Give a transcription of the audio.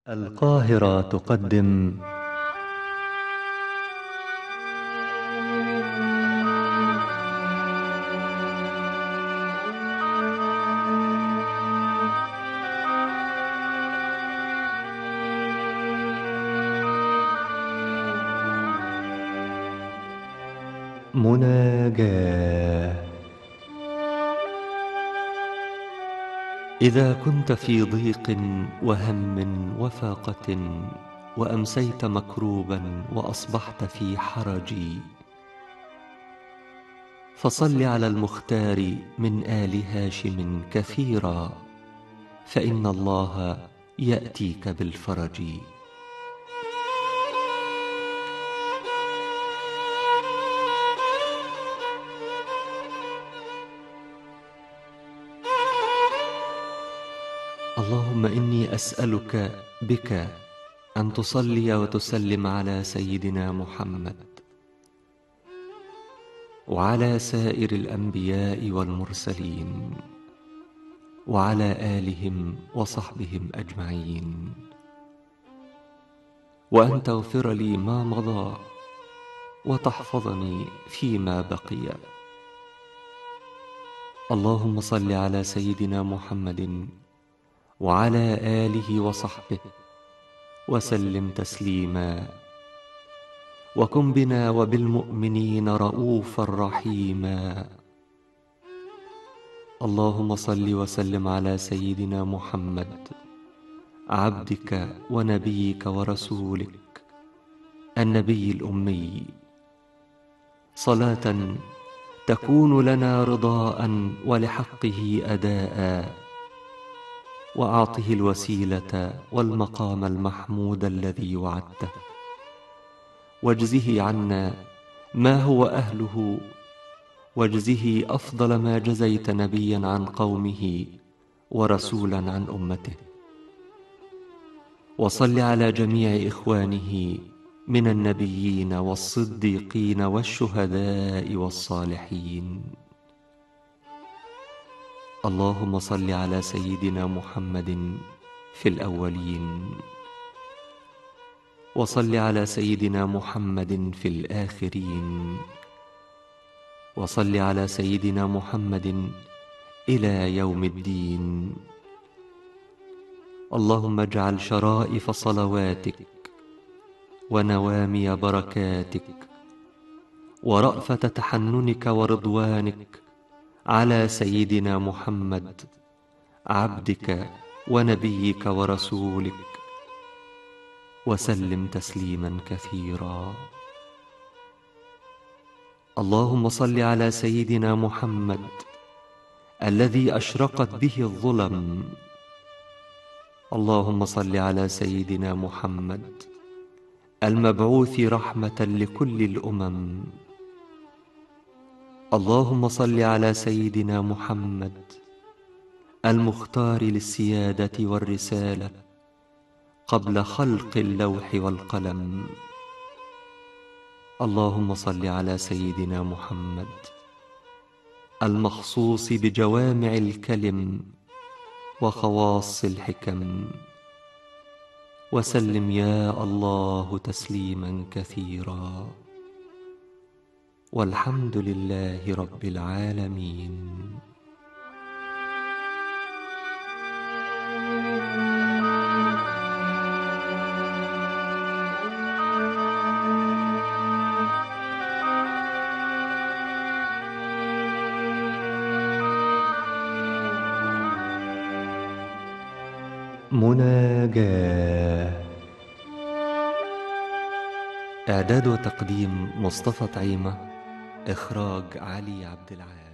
القاهرة تقدم مناجاة. إذا كنت في ضيق وهم وفاقة وأمسيت مكروبا وأصبحت في حرج، فصل على المختار من آل هاشم كثيرا، فإن الله يأتيك بالفرج. اللهم إني أسألك بك أن تصلي وتسلم على سيدنا محمد وعلى سائر الأنبياء والمرسلين وعلى آلهم وصحبهم أجمعين، وأن تغفر لي ما مضى وتحفظني فيما بقي. اللهم صل على سيدنا محمد وعلى آله وصحبه وسلم تسليما، وكن بنا وبالمؤمنين رؤوفا رحيما. اللهم صل وسلم على سيدنا محمد عبدك ونبيك ورسولك النبي الأمي، صلاة تكون لنا رضاء ولحقه أداء، وأعطه الوسيلة والمقام المحمود الذي وعدته، واجزه عنا ما هو أهله، واجزه أفضل ما جزيت نبيا عن قومه ورسولا عن أمته. وصل على جميع إخوانه من النبيين والصديقين والشهداء والصالحين. اللهم صل على سيدنا محمد في الأولين، وصل على سيدنا محمد في الآخرين، وصل على سيدنا محمد إلى يوم الدين. اللهم اجعل شرائف صلواتك ونوامي بركاتك ورأفة تحننك ورضوانك على سيدنا محمد عبدك ونبيك ورسولك، وسلم تسليما كثيرا. اللهم صل على سيدنا محمد الذي أشرقت به الظلم. اللهم صل على سيدنا محمد المبعوث رحمة لكل الأمم. اللهم صل على سيدنا محمد المختار للسيادة والرسالة قبل خلق اللوح والقلم. اللهم صل على سيدنا محمد المخصوص بجوامع الكلم وخواص الحكم، وسلم يا الله تسليما كثيرا، والحمد لله رب العالمين. مناجاة. إعداد وتقديم مصطفى طعيمة، إخراج علي عبد العال.